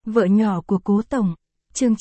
Vợ nhỏ của Cố Tổng. Chương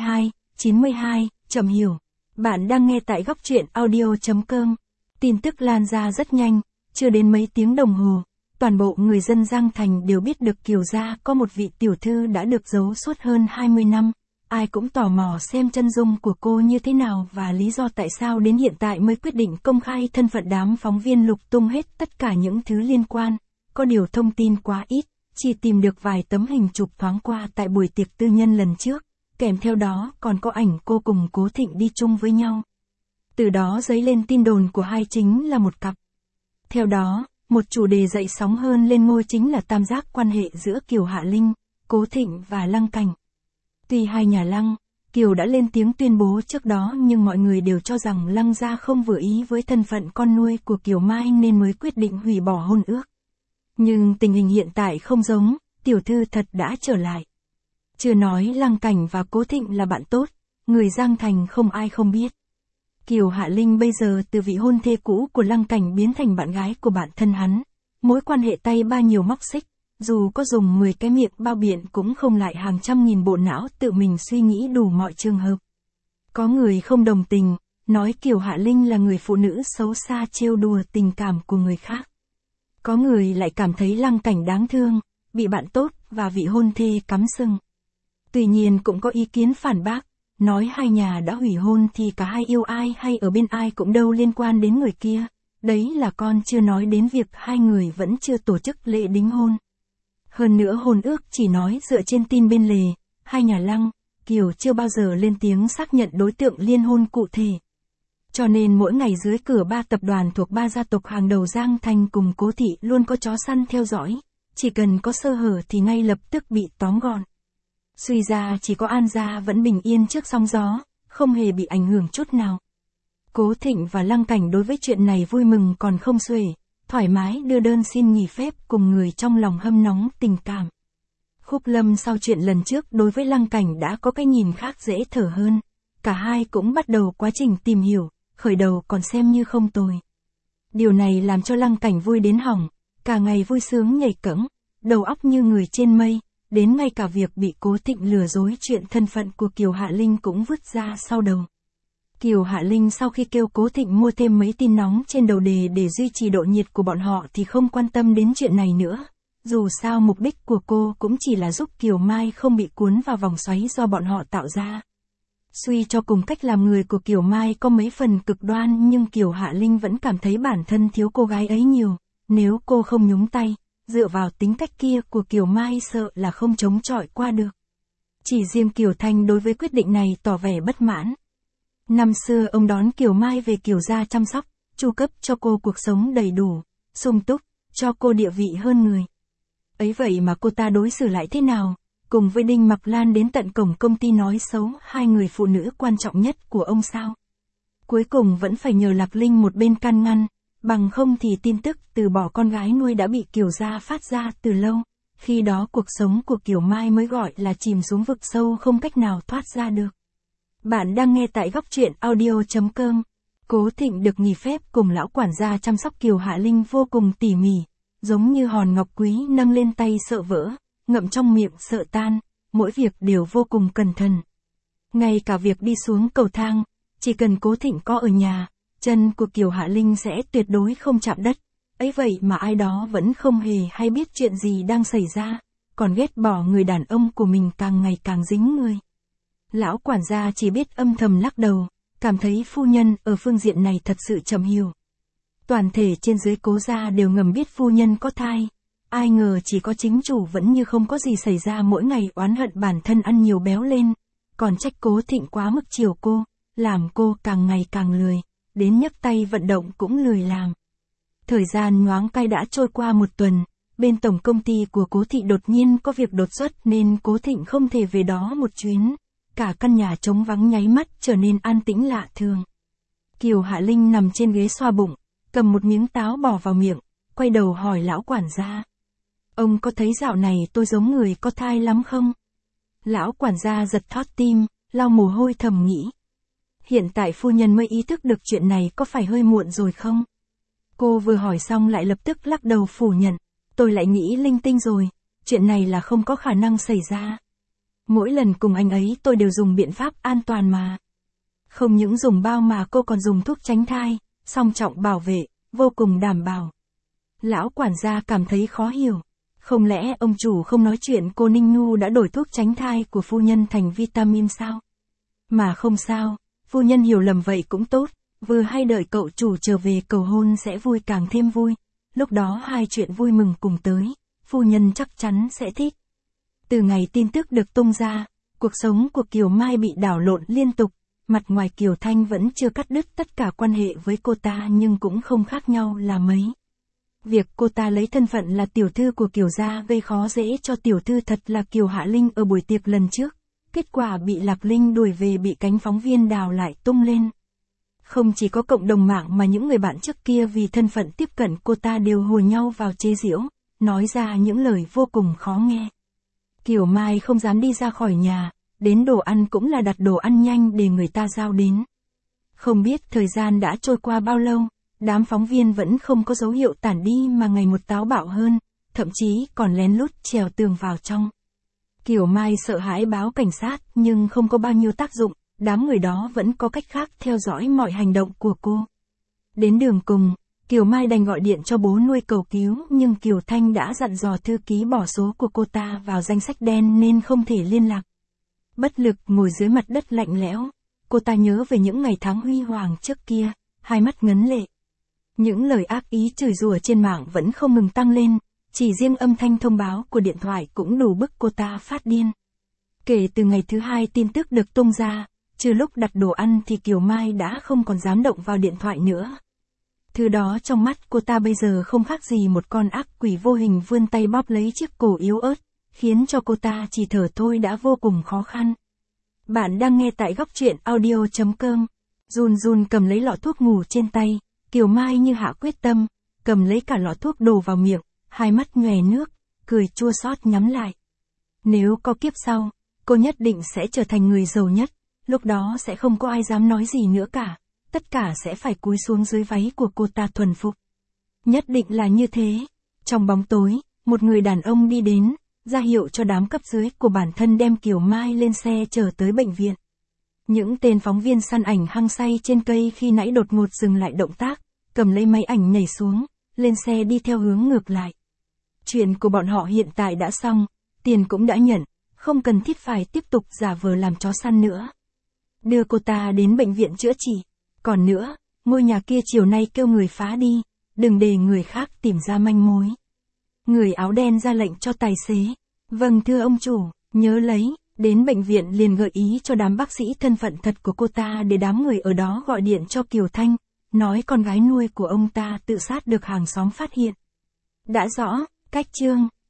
92, Trầm Hiểu. Bạn đang nghe tại góc truyện audio.com. Tin tức lan ra rất nhanh, chưa đến mấy tiếng đồng hồ, toàn bộ người dân Giang Thành đều biết được Kiều gia có một vị tiểu thư đã được giấu suốt hơn 20 năm. Ai cũng tò mò xem chân dung của cô như thế nào và lý do tại sao đến hiện tại mới quyết định công khai thân phận. Đám phóng viên lục tung hết tất cả những thứ liên quan, có điều thông tin quá ít, chỉ tìm được vài tấm hình chụp thoáng qua tại buổi tiệc tư nhân lần trước, kèm theo đó còn có ảnh cô cùng Cố Thịnh đi chung với nhau. Từ đó dấy lên tin đồn của hai chính là một cặp. Theo đó, một chủ đề dậy sóng hơn lên ngôi chính là tam giác quan hệ giữa Kiều Hạ Linh, Cố Thịnh và Lăng Cảnh. Tuy hai nhà Lăng, Kiều đã lên tiếng tuyên bố trước đó nhưng mọi người đều cho rằng Lăng gia không vừa ý với thân phận con nuôi của Kiều Mai nên mới quyết định hủy bỏ hôn ước. Nhưng tình hình hiện tại không giống, tiểu thư thật đã trở lại. Chưa nói Lăng Cảnh và Cố Thịnh là bạn tốt, người Giang Thành không ai không biết. Kiều Hạ Linh bây giờ từ vị hôn thê cũ của Lăng Cảnh biến thành bạn gái của bạn thân hắn. Mối quan hệ tay ba nhiều móc xích, dù có dùng 10 cái miệng bao biện cũng không lại hàng trăm nghìn bộ não tự mình suy nghĩ đủ mọi trường hợp. Có người không đồng tình, nói Kiều Hạ Linh là người phụ nữ xấu xa trêu đùa tình cảm của người khác. Có người lại cảm thấy Lăng Cảnh đáng thương, bị bạn tốt và vị hôn thê cắm sừng. Tuy nhiên cũng có ý kiến phản bác, nói hai nhà đã hủy hôn thì cả hai yêu ai hay ở bên ai cũng đâu liên quan đến người kia. Đấy là con chưa nói đến việc hai người vẫn chưa tổ chức lễ đính hôn. Hơn nữa hôn ước chỉ nói dựa trên tin bên lề, hai nhà Lăng, Kiều chưa bao giờ lên tiếng xác nhận đối tượng liên hôn cụ thể. Cho nên mỗi ngày dưới cửa ba tập đoàn thuộc ba gia tộc hàng đầu Giang Thành cùng Cố Thị luôn có chó săn theo dõi, chỉ cần có sơ hở thì ngay lập tức bị tóm gọn. Suy ra chỉ có An gia vẫn bình yên trước sóng gió, không hề bị ảnh hưởng chút nào. Cố Thịnh và Lăng Cảnh đối với chuyện này vui mừng còn không xuể, thoải mái đưa đơn xin nghỉ phép cùng người trong lòng hâm nóng tình cảm. Khúc Lâm sau chuyện lần trước đối với Lăng Cảnh đã có cái nhìn khác dễ thở hơn, cả hai cũng bắt đầu quá trình tìm hiểu, khởi đầu còn xem như không tồi. Điều này làm cho Lăng Cảnh vui đến hỏng, cả ngày vui sướng nhảy cẫng, đầu óc như người trên mây, đến ngay cả việc bị Cố Thịnh lừa dối chuyện thân phận của Kiều Hạ Linh cũng vứt ra sau đầu. Kiều Hạ Linh sau khi kêu Cố Thịnh mua thêm mấy tin nóng trên đầu đề để duy trì độ nhiệt của bọn họ thì không quan tâm đến chuyện này nữa. Dù sao mục đích của cô cũng chỉ là giúp Kiều Mai không bị cuốn vào vòng xoáy do bọn họ tạo ra. Suy cho cùng cách làm người của Kiều Mai có mấy phần cực đoan nhưng Kiều Hạ Linh vẫn cảm thấy bản thân thiếu cô gái ấy nhiều. Nếu cô không nhúng tay, dựa vào tính cách kia của Kiều Mai sợ là không chống chọi qua được. Chỉ riêng Kiều Thanh đối với quyết định này tỏ vẻ bất mãn. Năm xưa ông đón Kiều Mai về Kiều gia chăm sóc, chu cấp cho cô cuộc sống đầy đủ, sung túc, cho cô địa vị hơn người. Ấy vậy mà cô ta đối xử lại thế nào, cùng với Đinh Mặc Lan đến tận cổng công ty nói xấu hai người phụ nữ quan trọng nhất của ông sao. Cuối cùng vẫn phải nhờ Lạc Linh một bên can ngăn, bằng không thì tin tức từ bỏ con gái nuôi đã bị Kiều gia phát ra từ lâu, khi đó cuộc sống của Kiều Mai mới gọi là chìm xuống vực sâu không cách nào thoát ra được. Bạn đang nghe tại góc truyện audio.com. Cố Thịnh được nghỉ phép cùng lão quản gia chăm sóc Kiều Hạ Linh vô cùng tỉ mỉ, giống như hòn ngọc quý nâng lên tay sợ vỡ, ngậm trong miệng sợ tan, mỗi việc đều vô cùng cẩn thận. Ngay cả việc đi xuống cầu thang, chỉ cần Cố Thịnh có ở nhà, chân của Kiều Hạ Linh sẽ tuyệt đối không chạm đất. Ấy vậy mà ai đó vẫn không hề hay biết chuyện gì đang xảy ra, còn ghét bỏ người đàn ông của mình càng ngày càng dính người. Lão quản gia chỉ biết âm thầm lắc đầu, cảm thấy phu nhân ở phương diện này thật sự chậm hiểu. Toàn thể trên dưới Cố gia đều ngầm biết phu nhân có thai, ai ngờ chỉ có chính chủ vẫn như không có gì xảy ra, mỗi ngày oán hận bản thân ăn nhiều béo lên, còn trách Cố Thịnh quá mức chiều cô, làm cô càng ngày càng lười, đến nhấc tay vận động cũng lười làm. Thời gian nhoáng cay đã trôi qua một tuần, bên tổng công ty của Cố Thị đột nhiên có việc đột xuất nên Cố Thịnh không thể về đó một chuyến. Cả căn nhà trống vắng nháy mắt trở nên an tĩnh lạ thường. Kiều Hạ Linh nằm trên ghế xoa bụng, cầm một miếng táo bỏ vào miệng, quay đầu hỏi lão quản gia. Ông có thấy dạo này tôi giống người có thai lắm không? Lão quản gia giật thót tim, lau mồ hôi thầm nghĩ. Hiện tại phu nhân mới ý thức được chuyện này có phải hơi muộn rồi không? Cô vừa hỏi xong lại lập tức lắc đầu phủ nhận. Tôi lại nghĩ linh tinh rồi, chuyện này là không có khả năng xảy ra. Mỗi lần cùng anh ấy tôi đều dùng biện pháp an toàn mà. Không những dùng bao mà cô còn dùng thuốc tránh thai, song trọng bảo vệ, vô cùng đảm bảo. Lão quản gia cảm thấy khó hiểu. Không lẽ ông chủ không nói chuyện cô Ninh Nhu đã đổi thuốc tránh thai của phu nhân thành vitamin sao? Mà không sao, phu nhân hiểu lầm vậy cũng tốt, vừa hay đợi cậu chủ trở về cầu hôn sẽ vui càng thêm vui. Lúc đó hai chuyện vui mừng cùng tới, phu nhân chắc chắn sẽ thích. Từ ngày tin tức được tung ra, cuộc sống của Kiều Mai bị đảo lộn liên tục, mặt ngoài Kiều Thanh vẫn chưa cắt đứt tất cả quan hệ với cô ta nhưng cũng không khác nhau là mấy. Việc cô ta lấy thân phận là tiểu thư của Kiều gia gây khó dễ cho tiểu thư thật là Kiều Hạ Linh ở buổi tiệc lần trước, kết quả bị Lạc Linh đuổi về bị cánh phóng viên đào lại tung lên. Không chỉ có cộng đồng mạng mà những người bạn trước kia vì thân phận tiếp cận cô ta đều hùa nhau vào chế giễu, nói ra những lời vô cùng khó nghe. Kiều Mai không dám đi ra khỏi nhà, đến đồ ăn cũng là đặt đồ ăn nhanh để người ta giao đến. Không biết thời gian đã trôi qua bao lâu, đám phóng viên vẫn không có dấu hiệu tản đi mà ngày một táo bạo hơn, thậm chí còn lén lút trèo tường vào trong. Kiều Mai sợ hãi báo cảnh sát nhưng không có bao nhiêu tác dụng, đám người đó vẫn có cách khác theo dõi mọi hành động của cô. Đến đường cùng, Kiều Mai đành gọi điện cho bố nuôi cầu cứu nhưng Kiều Thanh đã dặn dò thư ký bỏ số của cô ta vào danh sách đen nên không thể liên lạc. Bất lực ngồi dưới mặt đất lạnh lẽo, cô ta nhớ về những ngày tháng huy hoàng trước kia, hai mắt ngấn lệ. Những lời ác ý chửi rủa trên mạng vẫn không ngừng tăng lên, chỉ riêng âm thanh thông báo của điện thoại cũng đủ bức cô ta phát điên. Kể từ ngày thứ hai tin tức được tung ra, trừ lúc đặt đồ ăn thì Kiều Mai đã không còn dám động vào điện thoại nữa. Thứ đó trong mắt cô ta bây giờ không khác gì một con ác quỷ vô hình vươn tay bóp lấy chiếc cổ yếu ớt, khiến cho cô ta chỉ thở thôi đã vô cùng khó khăn. Bạn đang nghe tại góc truyện audio.com. Run run cầm lấy lọ thuốc ngủ trên tay, Kiều Mai như hạ quyết tâm, cầm lấy cả lọ thuốc đổ vào miệng, hai mắt nhòe nước, cười chua xót nhắm lại. Nếu có kiếp sau, cô nhất định sẽ trở thành người giàu nhất, lúc đó sẽ không có ai dám nói gì nữa cả, tất cả sẽ phải cúi xuống dưới váy của cô ta thuần phục. Nhất định là như thế. Trong bóng tối, một người đàn ông đi đến, ra hiệu cho đám cấp dưới của bản thân đem Kiều Mai lên xe chở tới bệnh viện. Những tên phóng viên săn ảnh hăng say trên cây khi nãy đột ngột dừng lại động tác, cầm lấy máy ảnh nhảy xuống, lên xe đi theo hướng ngược lại. Chuyện của bọn họ hiện tại đã xong, tiền cũng đã nhận, không cần thiết phải tiếp tục giả vờ làm chó săn nữa. Đưa cô ta đến bệnh viện chữa trị. Còn nữa, ngôi nhà kia chiều nay kêu người phá đi, đừng để người khác tìm ra manh mối. Người áo đen ra lệnh cho tài xế. Vâng thưa ông chủ, nhớ lấy. Đến bệnh viện liền gợi ý cho đám bác sĩ thân phận thật của cô ta để đám người ở đó gọi điện cho Kiều Thanh, nói con gái nuôi của ông ta tự sát được hàng xóm phát hiện. Đã rõ, cách chương.